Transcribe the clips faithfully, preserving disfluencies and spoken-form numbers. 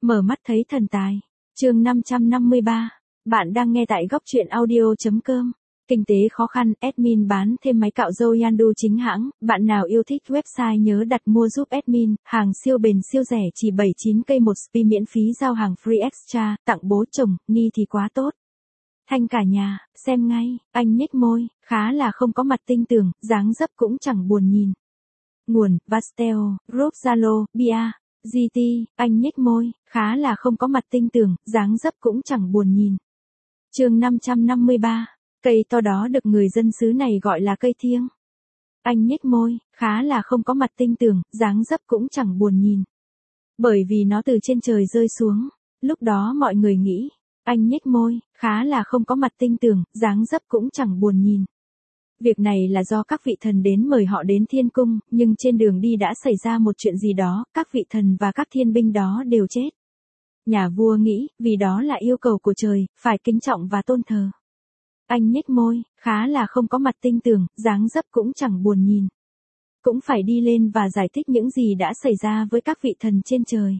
Mở mắt thấy thần tài. Chương năm trăm năm mươi ba. Bạn đang nghe tại góc truyện audio chấm com. Kinh tế khó khăn, admin bán thêm máy cạo râu Yandu chính hãng, bạn nào yêu thích website nhớ đặt mua giúp admin, hàng siêu bền siêu rẻ chỉ bảy mươi chín k một spi miễn phí giao hàng free extra, tặng bố chồng, ni thì quá tốt. Thanh cả nhà, xem ngay, anh nhếch môi, khá là không có mặt tinh tường, dáng dấp cũng chẳng buồn nhìn. Nguồn, Vasteo, Group Zalo, Bia, giê tê, anh nhếch môi, khá là không có mặt tinh tường, dáng dấp cũng chẳng buồn nhìn. Chương năm trăm năm mươi ba. Cây to đó được người dân xứ này gọi là cây thiêng. Anh nhếch môi, khá là không có mặt tinh tường, dáng dấp cũng chẳng buồn nhìn. Bởi vì nó từ trên trời rơi xuống. Lúc đó mọi người nghĩ, anh nhếch môi, khá là không có mặt tinh tường, dáng dấp cũng chẳng buồn nhìn. Việc này là do các vị thần đến mời họ đến thiên cung, nhưng trên đường đi đã xảy ra một chuyện gì đó, các vị thần và các thiên binh đó đều chết. Nhà vua nghĩ, vì đó là yêu cầu của trời, phải kính trọng và tôn thờ. Anh nhếch môi, khá là không có mặt tinh tường, dáng dấp cũng chẳng buồn nhìn. Cũng phải đi lên và giải thích những gì đã xảy ra với các vị thần trên trời.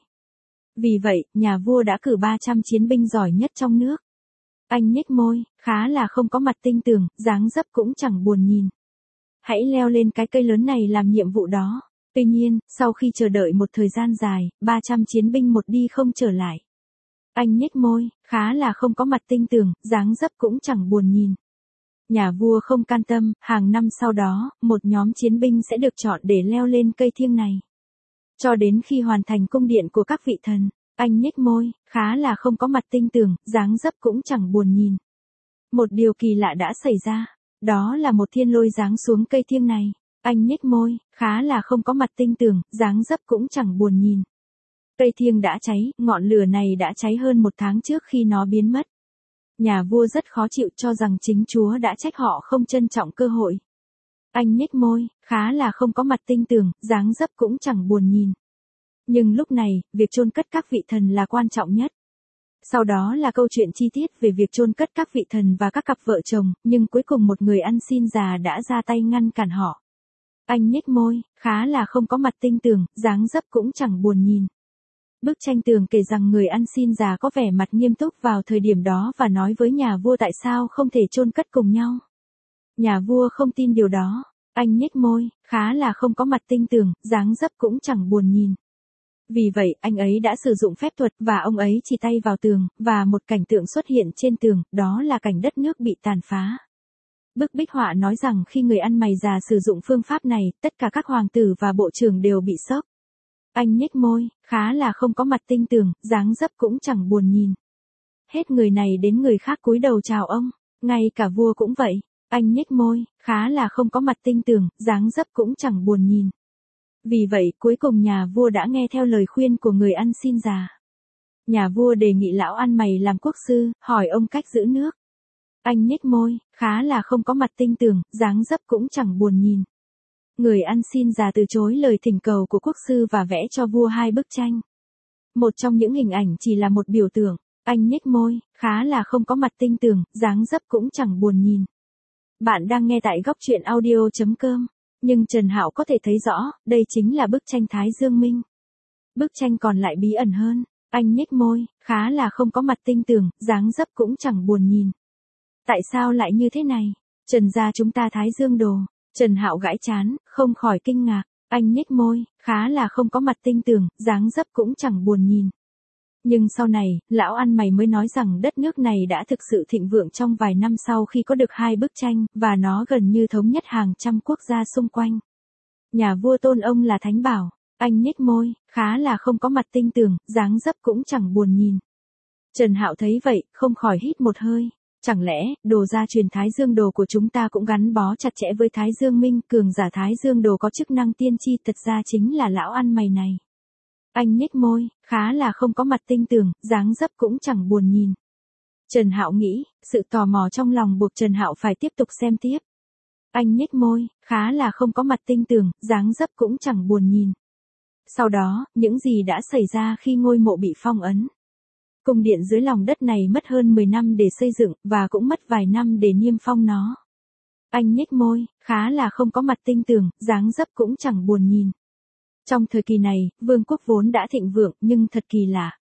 Vì vậy, nhà vua đã cử ba trăm chiến binh giỏi nhất trong nước. Anh nhếch môi, khá là không có mặt tinh tường, dáng dấp cũng chẳng buồn nhìn. Hãy leo lên cái cây lớn này làm nhiệm vụ đó. Tuy nhiên, sau khi chờ đợi một thời gian dài, ba trăm chiến binh một đi không trở lại. Anh nhếch môi, khá là không có mặt tinh tường, dáng dấp cũng chẳng buồn nhìn. Nhà vua không can tâm, hàng năm sau đó, một nhóm chiến binh sẽ được chọn để leo lên cây thiêng này. Cho đến khi hoàn thành cung điện của các vị thần, anh nhếch môi, khá là không có mặt tinh tường, dáng dấp cũng chẳng buồn nhìn. Một điều kỳ lạ đã xảy ra, đó là một thiên lôi giáng xuống cây thiêng này. Anh nhếch môi, khá là không có mặt tinh tường, dáng dấp cũng chẳng buồn nhìn. Cây thiêng đã cháy, ngọn lửa này đã cháy hơn một tháng trước khi nó biến mất. Nhà vua rất khó chịu cho rằng chính Chúa đã trách họ không trân trọng cơ hội. Anh nhếch môi, khá là không có mặt tinh tường, dáng dấp cũng chẳng buồn nhìn. Nhưng lúc này, việc chôn cất các vị thần là quan trọng nhất. Sau đó là câu chuyện chi tiết về việc chôn cất các vị thần và các cặp vợ chồng, nhưng cuối cùng một người ăn xin già đã ra tay ngăn cản họ. Anh nhếch môi, khá là không có mặt tinh tường, dáng dấp cũng chẳng buồn nhìn. Bức tranh tường kể rằng người ăn xin già có vẻ mặt nghiêm túc vào thời điểm đó và nói với nhà vua tại sao không thể chôn cất cùng nhau. Nhà vua không tin điều đó. Anh nhếch môi, khá là không có mặt tinh tường, dáng dấp cũng chẳng buồn nhìn. Vì vậy, anh ấy đã sử dụng phép thuật và ông ấy chỉ tay vào tường, và một cảnh tượng xuất hiện trên tường, đó là cảnh đất nước bị tàn phá. Bức bích họa nói rằng khi người ăn mày già sử dụng phương pháp này, tất cả các hoàng tử và bộ trưởng đều bị sốc. Anh nhếch môi, khá là không có mặt tinh tường, dáng dấp cũng chẳng buồn nhìn. Hết người này đến người khác cúi đầu chào ông, ngay cả vua cũng vậy. Anh nhếch môi, khá là không có mặt tinh tường, dáng dấp cũng chẳng buồn nhìn. Vì vậy, cuối cùng nhà vua đã nghe theo lời khuyên của người ăn xin già. Nhà vua đề nghị lão ăn mày làm quốc sư, hỏi ông cách giữ nước. Anh nhếch môi, khá là không có mặt tinh tường, dáng dấp cũng chẳng buồn nhìn. Người ăn xin già từ chối lời thỉnh cầu của quốc sư và vẽ cho vua hai bức tranh. Một trong những hình ảnh chỉ là một biểu tượng. Anh nhếch môi, khá là không có mặt tinh tường, dáng dấp cũng chẳng buồn nhìn. Bạn đang nghe tại góc truyện audio chấm com. Nhưng Trần Hạo có thể thấy rõ, đây chính là bức tranh Thái Dương Minh. Bức tranh còn lại bí ẩn hơn. Anh nhếch môi, khá là không có mặt tinh tường, dáng dấp cũng chẳng buồn nhìn. Tại sao lại như thế này? Trần gia chúng ta Thái Dương đồ. Trần Hạo gãi trán, không khỏi kinh ngạc. Anh nhếch môi, khá là không có mặt tinh tường, dáng dấp cũng chẳng buồn nhìn. Nhưng sau này, lão ăn mày mới nói rằng đất nước này đã thực sự thịnh vượng trong vài năm sau khi có được hai bức tranh, và nó gần như thống nhất hàng trăm quốc gia xung quanh. Nhà vua tôn ông là thánh bảo. Anh nhếch môi, khá là không có mặt tinh tường, dáng dấp cũng chẳng buồn nhìn. Trần Hạo thấy vậy, không khỏi hít một hơi. Chẳng lẽ, đồ gia truyền Thái Dương đồ của chúng ta cũng gắn bó chặt chẽ với Thái Dương Minh, cường giả Thái Dương đồ có chức năng tiên tri, thật ra chính là lão ăn mày này. Anh nhếch môi, khá là không có mặt tinh tường, dáng dấp cũng chẳng buồn nhìn. Trần Hạo nghĩ, sự tò mò trong lòng buộc Trần Hạo phải tiếp tục xem tiếp. Anh nhếch môi, khá là không có mặt tinh tường, dáng dấp cũng chẳng buồn nhìn. Sau đó, những gì đã xảy ra khi ngôi mộ bị phong ấn? Cung điện dưới lòng đất này mất hơn mười năm để xây dựng, và cũng mất vài năm để niêm phong nó. Anh nhếch môi, khá là không có mặt tinh tường, dáng dấp cũng chẳng buồn nhìn. Trong thời kỳ này, vương quốc vốn đã thịnh vượng, nhưng thật kỳ lạ.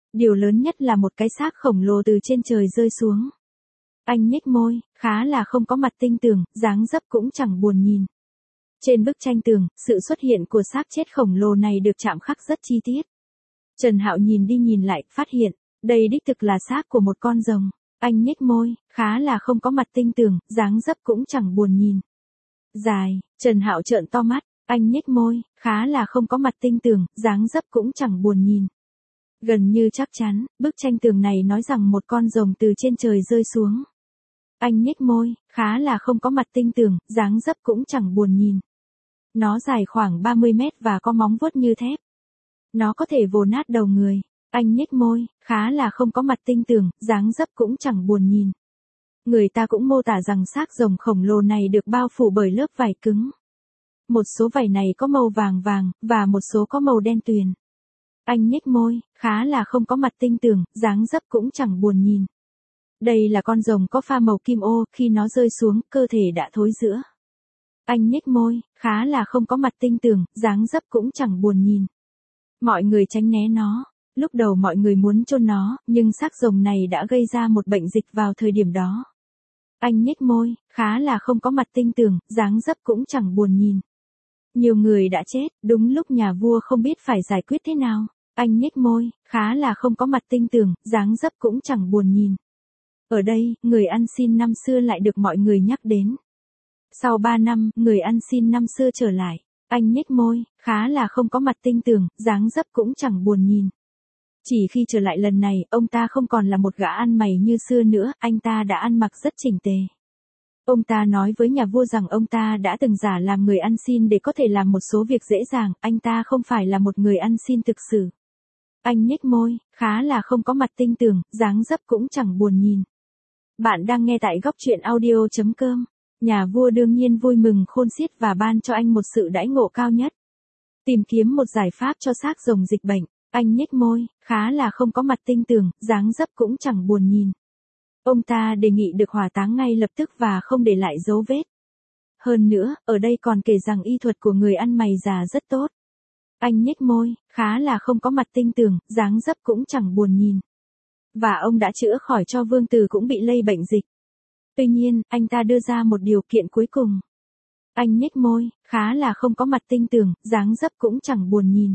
Điều lớn nhất là một cái xác khổng lồ từ trên trời rơi xuống. Anh nhếch môi, khá là không có mặt tinh tường, dáng dấp cũng chẳng buồn nhìn. Trên bức tranh tường, sự xuất hiện của xác chết khổng lồ này được chạm khắc rất chi tiết. Trần Hạo nhìn đi nhìn lại, phát hiện, đây đích thực là xác của một con rồng. Anh nhếch môi, khá là không có mặt tinh tường, dáng dấp cũng chẳng buồn nhìn. Dài, Trần Hạo trợn to mắt, anh nhếch môi, khá là không có mặt tinh tường, dáng dấp cũng chẳng buồn nhìn. Gần như chắc chắn, bức tranh tường này nói rằng một con rồng từ trên trời rơi xuống. Anh nhếch môi, khá là không có mặt tinh tường, dáng dấp cũng chẳng buồn nhìn. Nó dài khoảng ba mươi mét và có móng vuốt như thép. Nó có thể vồ nát đầu người. Anh nhếch môi, khá là không có mặt tinh tường, dáng dấp cũng chẳng buồn nhìn. Người ta cũng mô tả rằng xác rồng khổng lồ này được bao phủ bởi lớp vảy cứng. Một số vảy này có màu vàng vàng, và một số có màu đen tuyền. Anh nhếch môi, khá là không có mặt tinh tường, dáng dấp cũng chẳng buồn nhìn. Đây là con rồng có pha màu kim ô, khi nó rơi xuống, cơ thể đã thối rữa. Anh nhếch môi, khá là không có mặt tinh tường, dáng dấp cũng chẳng buồn nhìn. Mọi người tránh né nó. Lúc đầu mọi người muốn chôn nó, nhưng xác rồng này đã gây ra một bệnh dịch vào thời điểm đó. Anh nhếch môi, khá là không có mặt tinh tường, dáng dấp cũng chẳng buồn nhìn. Nhiều người đã chết, đúng lúc nhà vua không biết phải giải quyết thế nào. Anh nhếch môi, khá là không có mặt tinh tường, dáng dấp cũng chẳng buồn nhìn. Ở đây, người ăn xin năm xưa lại được mọi người nhắc đến. Sau ba năm, người ăn xin năm xưa trở lại. Anh nhếch môi, khá là không có mặt tinh tường, dáng dấp cũng chẳng buồn nhìn. Chỉ khi trở lại lần này, ông ta không còn là một gã ăn mày như xưa nữa, anh ta đã ăn mặc rất chỉnh tề. Ông ta nói với nhà vua rằng ông ta đã từng giả làm người ăn xin để có thể làm một số việc dễ dàng, anh ta không phải là một người ăn xin thực sự. Anh nhếch môi, khá là không có mặt tinh tường, dáng dấp cũng chẳng buồn nhìn. Bạn đang nghe tại góc truyện audio chấm com. Nhà vua đương nhiên vui mừng khôn xiết và ban cho anh một sự đãi ngộ cao nhất. Tìm kiếm một giải pháp cho xác rồng dịch bệnh. Anh nhếch môi, khá là không có mặt tinh tường, dáng dấp cũng chẳng buồn nhìn. Ông ta đề nghị được hỏa táng ngay lập tức và không để lại dấu vết. Hơn nữa, ở đây còn kể rằng y thuật của người ăn mày già rất tốt. Anh nhếch môi, khá là không có mặt tinh tường, dáng dấp cũng chẳng buồn nhìn. Và ông đã chữa khỏi cho vương tử cũng bị lây bệnh dịch. Tuy nhiên, anh ta đưa ra một điều kiện cuối cùng. Anh nhếch môi, khá là không có mặt tinh tường, dáng dấp cũng chẳng buồn nhìn.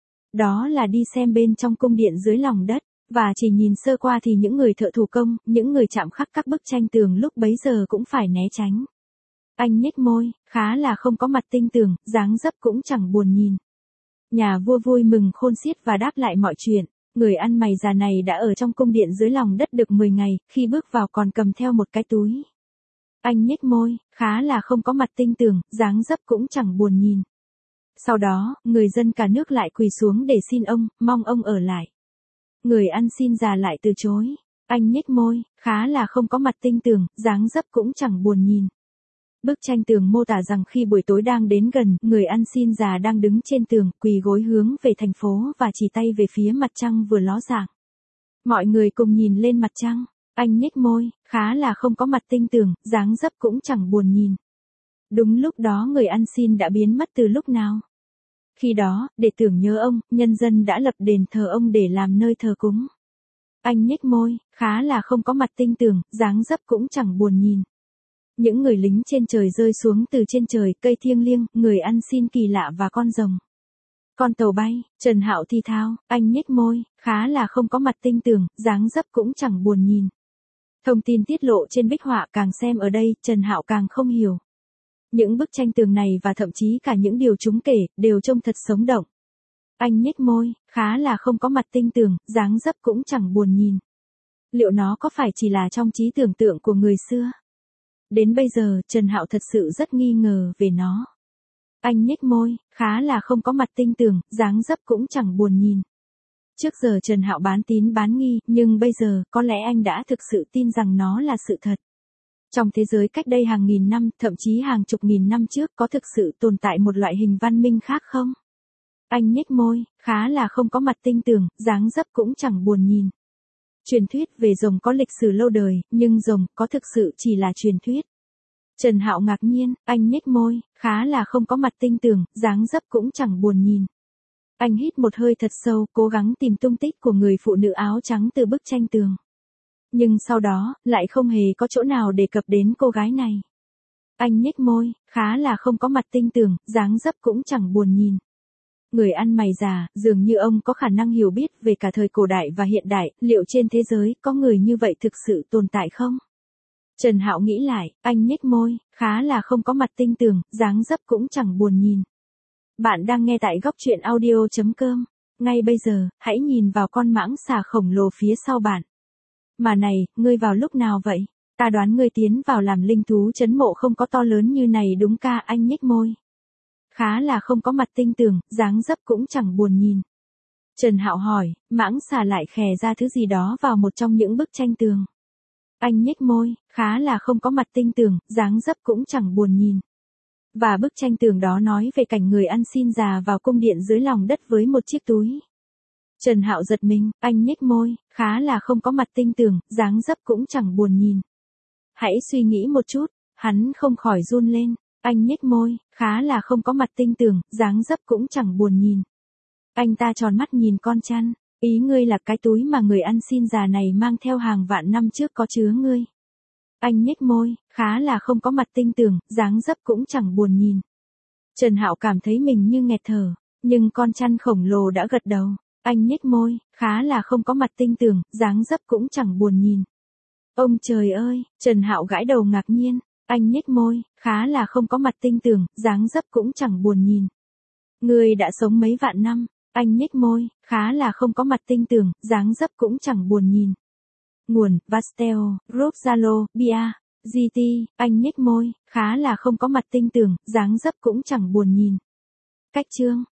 Đó là đi xem bên trong cung điện dưới lòng đất, và chỉ nhìn sơ qua thì những người thợ thủ công, những người chạm khắc các bức tranh tường lúc bấy giờ cũng phải né tránh. Anh nhếch môi, khá là không có mặt tinh tường, dáng dấp cũng chẳng buồn nhìn. Nhà vua vui mừng khôn xiết và đáp lại mọi chuyện. Người ăn mày già này đã ở trong cung điện dưới lòng đất được mười ngày, khi bước vào còn cầm theo một cái túi. Anh nhếch môi, khá là không có mặt tinh tường, dáng dấp cũng chẳng buồn nhìn. Sau đó, người dân cả nước lại quỳ xuống để xin ông, mong ông ở lại. Người ăn xin già lại từ chối. Anh nhếch môi, khá là không có mặt tinh tường, dáng dấp cũng chẳng buồn nhìn. Bức tranh tường mô tả rằng khi buổi tối đang đến gần, người ăn xin già đang đứng trên tường, quỳ gối hướng về thành phố và chỉ tay về phía mặt trăng vừa ló dạng. Mọi người cùng nhìn lên mặt trăng. Anh nhếch môi, khá là không có mặt tinh tường, dáng dấp cũng chẳng buồn nhìn. Đúng lúc đó người ăn xin đã biến mất từ lúc nào. Khi đó, để tưởng nhớ ông, nhân dân đã lập đền thờ ông để làm nơi thờ cúng. Anh nhếch môi, khá là không có mặt tinh tường, dáng dấp cũng chẳng buồn nhìn. Những người lính trên trời rơi xuống từ trên trời, cây thiêng liêng, người ăn xin kỳ lạ và con rồng. Con tàu bay, Trần Hạo thi thao, anh nhếch môi, khá là không có mặt tinh tường, dáng dấp cũng chẳng buồn nhìn. Thông tin tiết lộ trên bích họa càng xem ở đây, Trần Hạo càng không hiểu. Những bức tranh tường này và thậm chí cả những điều chúng kể, đều trông thật sống động. Anh nhếch môi, khá là không có mặt tinh tường, dáng dấp cũng chẳng buồn nhìn. Liệu nó có phải chỉ là trong trí tưởng tượng của người xưa? Đến bây giờ, Trần Hạo thật sự rất nghi ngờ về nó. Anh nhếch môi, khá là không có mặt tinh tường, dáng dấp cũng chẳng buồn nhìn. Trước giờ Trần Hạo bán tín bán nghi, nhưng bây giờ, có lẽ anh đã thực sự tin rằng nó là sự thật. Trong thế giới cách đây hàng nghìn năm, thậm chí hàng chục nghìn năm trước, có thực sự tồn tại một loại hình văn minh khác không? Anh nhếch môi, khá là không có mặt tinh tường, dáng dấp cũng chẳng buồn nhìn. Truyền thuyết về rồng có lịch sử lâu đời, nhưng rồng có thực sự chỉ là truyền thuyết. Trần Hạo ngạc nhiên, anh nhếch môi, khá là không có mặt tinh tường, dáng dấp cũng chẳng buồn nhìn. Anh hít một hơi thật sâu, cố gắng tìm tung tích của người phụ nữ áo trắng từ bức tranh tường. Nhưng sau đó, lại không hề có chỗ nào đề cập đến cô gái này. Anh nhếch môi, khá là không có mặt tinh tường, dáng dấp cũng chẳng buồn nhìn. Người ăn mày già, dường như ông có khả năng hiểu biết về cả thời cổ đại và hiện đại, liệu trên thế giới có người như vậy thực sự tồn tại không? Trần Hạo nghĩ lại, anh nhếch môi, khá là không có mặt tinh tường, dáng dấp cũng chẳng buồn nhìn. Bạn đang nghe tại góc truyện audio chấm com. Ngay bây giờ, hãy nhìn vào con mãng xà khổng lồ phía sau bạn. Mà này, ngươi vào lúc nào vậy? Ta đoán ngươi tiến vào làm linh thú trấn mộ không có to lớn như này đúng ca, anh nhếch môi. Khá là không có mặt tinh tường, dáng dấp cũng chẳng buồn nhìn. Trần Hạo hỏi, mãng xà lại khè ra thứ gì đó vào một trong những bức tranh tường. Anh nhếch môi, khá là không có mặt tinh tường, dáng dấp cũng chẳng buồn nhìn. Và bức tranh tường đó nói về cảnh người ăn xin già vào cung điện dưới lòng đất với một chiếc túi. Trần Hạo giật mình, anh nhếch môi, khá là không có mặt tinh tường, dáng dấp cũng chẳng buồn nhìn. Hãy suy nghĩ một chút, hắn không khỏi run lên. Anh nhếch môi, khá là không có mặt tinh tường, dáng dấp cũng chẳng buồn nhìn. Anh ta tròn mắt nhìn con chăn, ý ngươi là cái túi mà người ăn xin già này mang theo hàng vạn năm trước có chứa ngươi. Anh nhếch môi, khá là không có mặt tinh tường, dáng dấp cũng chẳng buồn nhìn. Trần Hạo cảm thấy mình như nghẹt thở, nhưng con chăn khổng lồ đã gật đầu. Anh nhếch môi, khá là không có mặt tinh tường, dáng dấp cũng chẳng buồn nhìn. Ông trời ơi, Trần Hạo gãi đầu ngạc nhiên. Anh nhếch môi, khá là không có mặt tinh tường, dáng dấp cũng chẳng buồn nhìn. Ngươi đã sống mấy vạn năm. Anh nhếch môi, khá là không có mặt tinh tường, dáng dấp cũng chẳng buồn nhìn. Nguồn, Vasteo, Group Zalo, Bia, giê tê, anh nhếch môi, khá là không có mặt tinh tường, dáng dấp cũng chẳng buồn nhìn. Cách chương